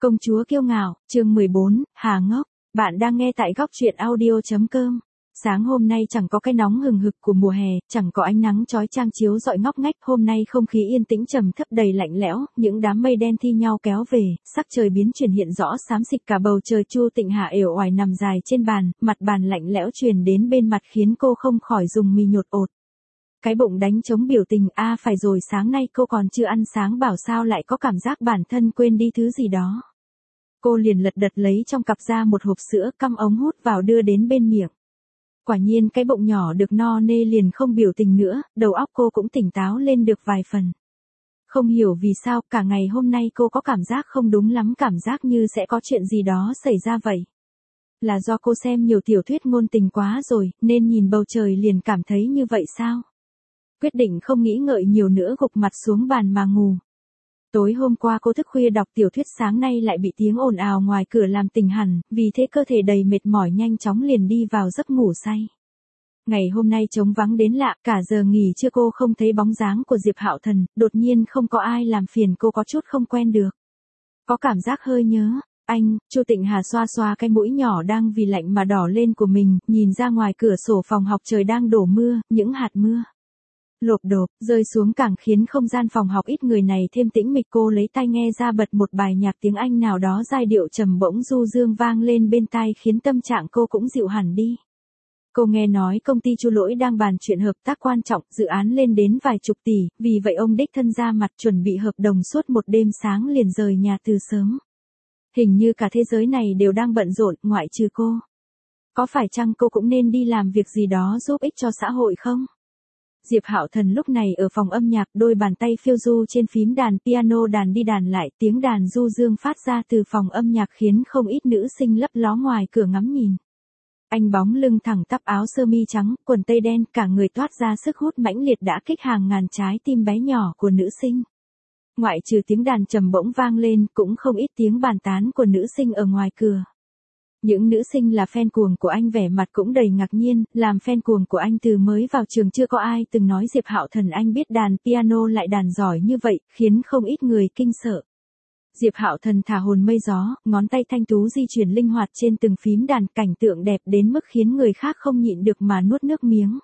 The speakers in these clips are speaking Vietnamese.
Công chúa kiêu ngạo, chương 14, Hà Ngốc. Bạn đang nghe tại góc truyện audio.com. Sáng hôm nay chẳng có cái nóng hừng hực của mùa hè, chẳng có ánh nắng chói chang chiếu rọi ngóc ngách. Hôm nay không khí yên tĩnh trầm thấp đầy lạnh lẽo, những đám mây đen thi nhau kéo về, sắc trời biến chuyển hiện rõ xám xịt cả bầu trời. Chu Tịnh Hà uể oải nằm dài trên bàn, mặt bàn lạnh lẽo truyền đến bên mặt khiến cô không khỏi rùng mi nhột ột. Cái bụng đánh trống biểu tình, phải rồi, sáng nay cô còn chưa ăn sáng, bảo sao lại có cảm giác bản thân quên đi thứ gì đó. Cô liền lật đật lấy trong cặp ra một hộp sữa, cắm ống hút vào đưa đến bên miệng. Quả nhiên cái bụng nhỏ được no nê liền không biểu tình nữa, đầu óc cô cũng tỉnh táo lên được vài phần. Không hiểu vì sao cả ngày hôm nay cô có cảm giác không đúng lắm, cảm giác như sẽ có chuyện gì đó xảy ra vậy. Là do cô xem nhiều tiểu thuyết ngôn tình quá rồi, nên nhìn bầu trời liền cảm thấy như vậy sao? Quyết định không nghĩ ngợi nhiều nữa, gục mặt xuống bàn mà ngủ. Tối hôm qua cô thức khuya đọc tiểu thuyết, sáng nay lại bị tiếng ồn ào ngoài cửa làm tỉnh hẳn, vì thế cơ thể đầy mệt mỏi nhanh chóng liền đi vào giấc ngủ say. Ngày hôm nay trống vắng đến lạ, cả giờ nghỉ trưa cô không thấy bóng dáng của Diệp Hạo Thần, đột nhiên không có ai làm phiền cô, có chút không quen được. Có cảm giác hơi nhớ. Anh, Chu Tịnh Hà xoa xoa cái mũi nhỏ đang vì lạnh mà đỏ lên của mình, nhìn ra ngoài cửa sổ phòng học, trời đang đổ mưa, những hạt mưa lộp độp rơi xuống càng khiến không gian phòng học ít người này thêm tĩnh mịch. Cô lấy tai nghe ra bật một bài nhạc tiếng Anh nào đó, giai điệu trầm bổng du dương vang lên bên tai khiến tâm trạng cô cũng dịu hẳn đi. Cô nghe nói công ty Chu Lỗi đang bàn chuyện hợp tác quan trọng, dự án lên đến vài chục tỷ, vì vậy ông đích thân ra mặt chuẩn bị hợp đồng, suốt một đêm sáng liền rời nhà từ sớm. Hình như cả thế giới này đều đang bận rộn, ngoại trừ cô. Có phải chăng cô cũng nên đi làm việc gì đó giúp ích cho xã hội không? Diệp Hạo Thần lúc này ở phòng âm nhạc, đôi bàn tay phiêu du trên phím đàn piano, đàn đi đàn lại, tiếng đàn du dương phát ra từ phòng âm nhạc khiến không ít nữ sinh lấp ló ngoài cửa ngắm nhìn. Anh bóng lưng thẳng tắp, áo sơ mi trắng, quần tây đen, cả người toát ra sức hút mãnh liệt đã kích hàng ngàn trái tim bé nhỏ của nữ sinh. Ngoại trừ tiếng đàn trầm bổng vang lên, cũng không ít tiếng bàn tán của nữ sinh ở ngoài cửa. Những nữ sinh là fan cuồng của anh vẻ mặt cũng đầy ngạc nhiên, làm fan cuồng của anh từ mới vào trường chưa có ai từng nói Diệp Hạo Thần anh biết đàn piano lại đàn giỏi như vậy, khiến không ít người kinh sợ. Diệp Hạo Thần thả hồn mây gió, ngón tay thanh tú di chuyển linh hoạt trên từng phím đàn, cảnh tượng đẹp đến mức khiến người khác không nhịn được mà nuốt nước miếng.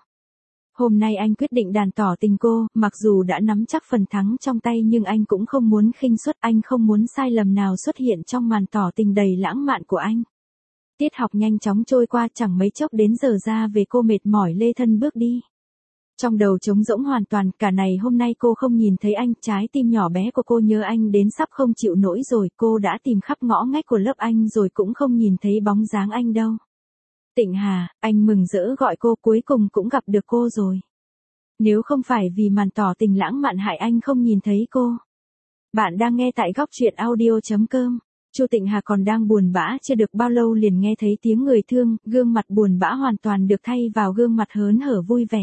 Hôm nay anh quyết định đàn tỏ tình cô, mặc dù đã nắm chắc phần thắng trong tay nhưng anh cũng không muốn khinh suất, anh không muốn sai lầm nào xuất hiện trong màn tỏ tình đầy lãng mạn của anh. Tiết học nhanh chóng trôi qua, chẳng mấy chốc đến giờ ra về, cô mệt mỏi lê thân bước đi. Trong đầu trống rỗng hoàn toàn, cả ngày hôm nay cô không nhìn thấy anh, trái tim nhỏ bé của cô nhớ anh đến sắp không chịu nổi rồi, cô đã tìm khắp ngõ ngách của lớp anh rồi cũng không nhìn thấy bóng dáng anh đâu. Tịnh Hà, anh mừng rỡ gọi cô, cuối cùng cũng gặp được cô rồi. Nếu không phải vì màn tỏ tình lãng mạn hại anh không nhìn thấy cô. Bạn đang nghe tại góc truyện audio.com. Chu Tịnh Hà còn đang buồn bã chưa được bao lâu liền nghe thấy tiếng người thương, gương mặt buồn bã hoàn toàn được thay vào gương mặt hớn hở vui vẻ.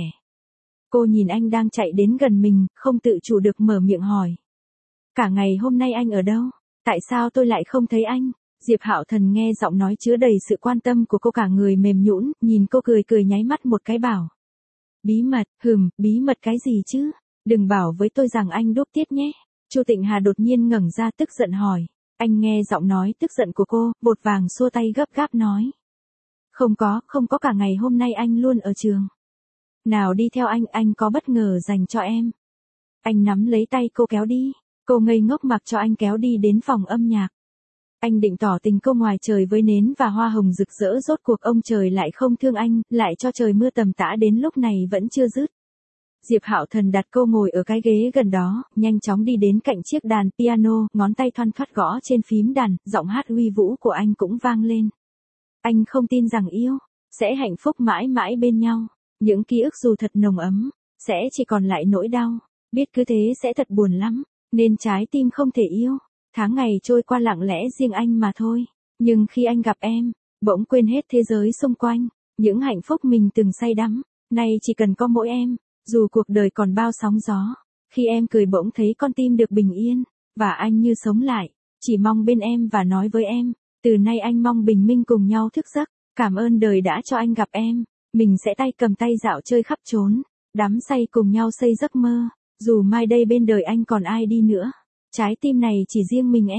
Cô nhìn anh đang chạy đến gần mình, không tự chủ được mở miệng hỏi. Cả ngày hôm nay anh ở đâu? Tại sao tôi lại không thấy anh? Diệp Hạo Thần nghe giọng nói chứa đầy sự quan tâm của cô, cả người mềm nhũn, nhìn cô cười cười nháy mắt một cái bảo. Bí mật, bí mật cái gì chứ? Đừng bảo với tôi rằng anh đốt tiết nhé. Chu Tịnh Hà đột nhiên ngẩng ra tức giận hỏi. Anh nghe giọng nói tức giận của cô, vội vàng xua tay gấp gáp nói. Không có, cả ngày hôm nay anh luôn ở trường. Nào đi theo anh có bất ngờ dành cho em. Anh nắm lấy tay cô kéo đi, cô ngây ngốc mặc cho anh kéo đi đến phòng âm nhạc. Anh định tỏ tình cô ngoài trời với nến và hoa hồng rực rỡ, rốt cuộc ông trời lại không thương anh, lại cho trời mưa tầm tã đến lúc này vẫn chưa dứt. Diệp Hạo Thần đặt cô ngồi ở cái ghế gần đó, nhanh chóng đi đến cạnh chiếc đàn piano, ngón tay thoăn thoắt gõ trên phím đàn, giọng hát uy vũ của anh cũng vang lên. Anh không tin rằng yêu sẽ hạnh phúc mãi mãi bên nhau, những ký ức dù thật nồng ấm, sẽ chỉ còn lại nỗi đau, biết cứ thế sẽ thật buồn lắm, nên trái tim không thể yêu. Tháng ngày trôi qua lặng lẽ riêng anh mà thôi, nhưng khi anh gặp em, bỗng quên hết thế giới xung quanh, những hạnh phúc mình từng say đắm, nay chỉ cần có mỗi em. Dù cuộc đời còn bao sóng gió, khi em cười bỗng thấy con tim được bình yên, và anh như sống lại, chỉ mong bên em và nói với em, từ nay anh mong bình minh cùng nhau thức giấc, cảm ơn đời đã cho anh gặp em, mình sẽ tay cầm tay dạo chơi khắp chốn, đắm say cùng nhau xây giấc mơ, dù mai đây bên đời anh còn ai đi nữa, trái tim này chỉ riêng mình em,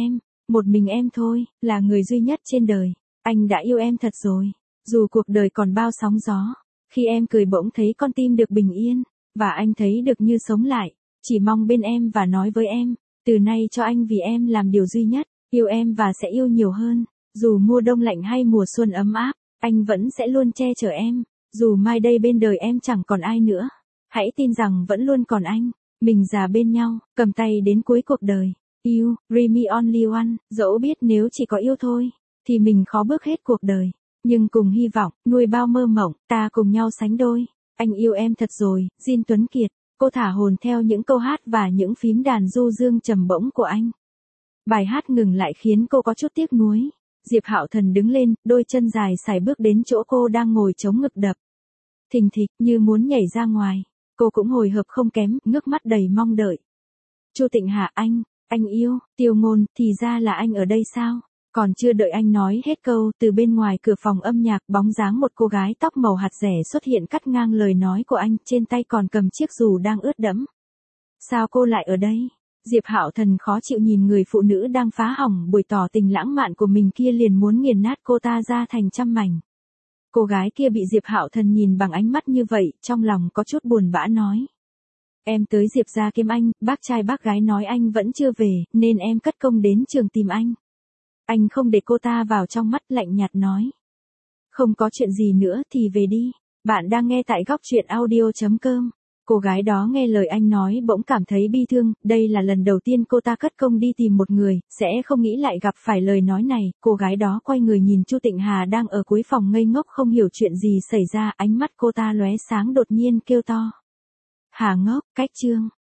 Một mình em thôi, là người duy nhất trên đời. Anh đã yêu em thật rồi. Dù cuộc đời còn bao sóng gió. Khi em cười bỗng thấy con tim được bình yên. Và anh thấy được như sống lại. Chỉ mong bên em và nói với em. Từ nay cho anh vì em làm điều duy nhất. Yêu em và sẽ yêu nhiều hơn. Dù mùa đông lạnh hay mùa xuân ấm áp. Anh vẫn sẽ luôn che chở em. Dù mai đây bên đời em chẳng còn ai nữa. Hãy tin rằng vẫn luôn còn anh. Mình già bên nhau, cầm tay đến cuối cuộc đời. You, Remy only one. Dẫu biết nếu chỉ có yêu thôi, thì mình khó bước hết cuộc đời. Nhưng cùng hy vọng, nuôi bao mơ mộng, ta cùng nhau sánh đôi. Anh yêu em thật rồi, Jin Tuấn Kiệt. Cô thả hồn theo những câu hát và những phím đàn du dương trầm bổng của anh. Bài hát ngừng lại khiến cô có chút tiếc nuối. Diệp Hạo Thần đứng lên, đôi chân dài sải bước đến chỗ cô đang ngồi chống ngực đập. Thình thịch như muốn nhảy ra ngoài. Cô cũng hồi hộp không kém, ngước mắt đầy mong đợi. Chu Tịnh Hà, anh yêu, Tiêu Ngôn, thì ra là anh ở đây sao? Còn chưa đợi anh nói hết câu, từ bên ngoài cửa phòng âm nhạc bóng dáng một cô gái tóc màu hạt rẻ xuất hiện cắt ngang lời nói của anh, trên tay còn cầm chiếc dù đang ướt đẫm. Sao cô lại ở đây? Diệp Hạo Thần khó chịu nhìn người phụ nữ đang phá hỏng buổi tỏ tình lãng mạn của mình kia, liền muốn nghiền nát cô ta ra thành trăm mảnh. Cô gái kia bị Diệp Hạo Thần nhìn bằng ánh mắt như vậy, trong lòng có chút buồn bã nói. Em tới Diệp gia kiếm anh, bác trai bác gái nói anh vẫn chưa về, nên em cất công đến trường tìm anh. Anh không để cô ta vào trong mắt, lạnh nhạt nói. Không có chuyện gì nữa thì về đi. Bạn đang nghe tại góc truyện audio.com. Cô gái đó nghe lời anh nói bỗng cảm thấy bi thương, đây là lần đầu tiên cô ta cất công đi tìm một người, sẽ không nghĩ lại gặp phải lời nói này. Cô gái đó quay người nhìn Chu Tịnh Hà đang ở cuối phòng ngây ngốc không hiểu chuyện gì xảy ra, ánh mắt cô ta lóe sáng đột nhiên kêu to. Hà ngốc, cách chương.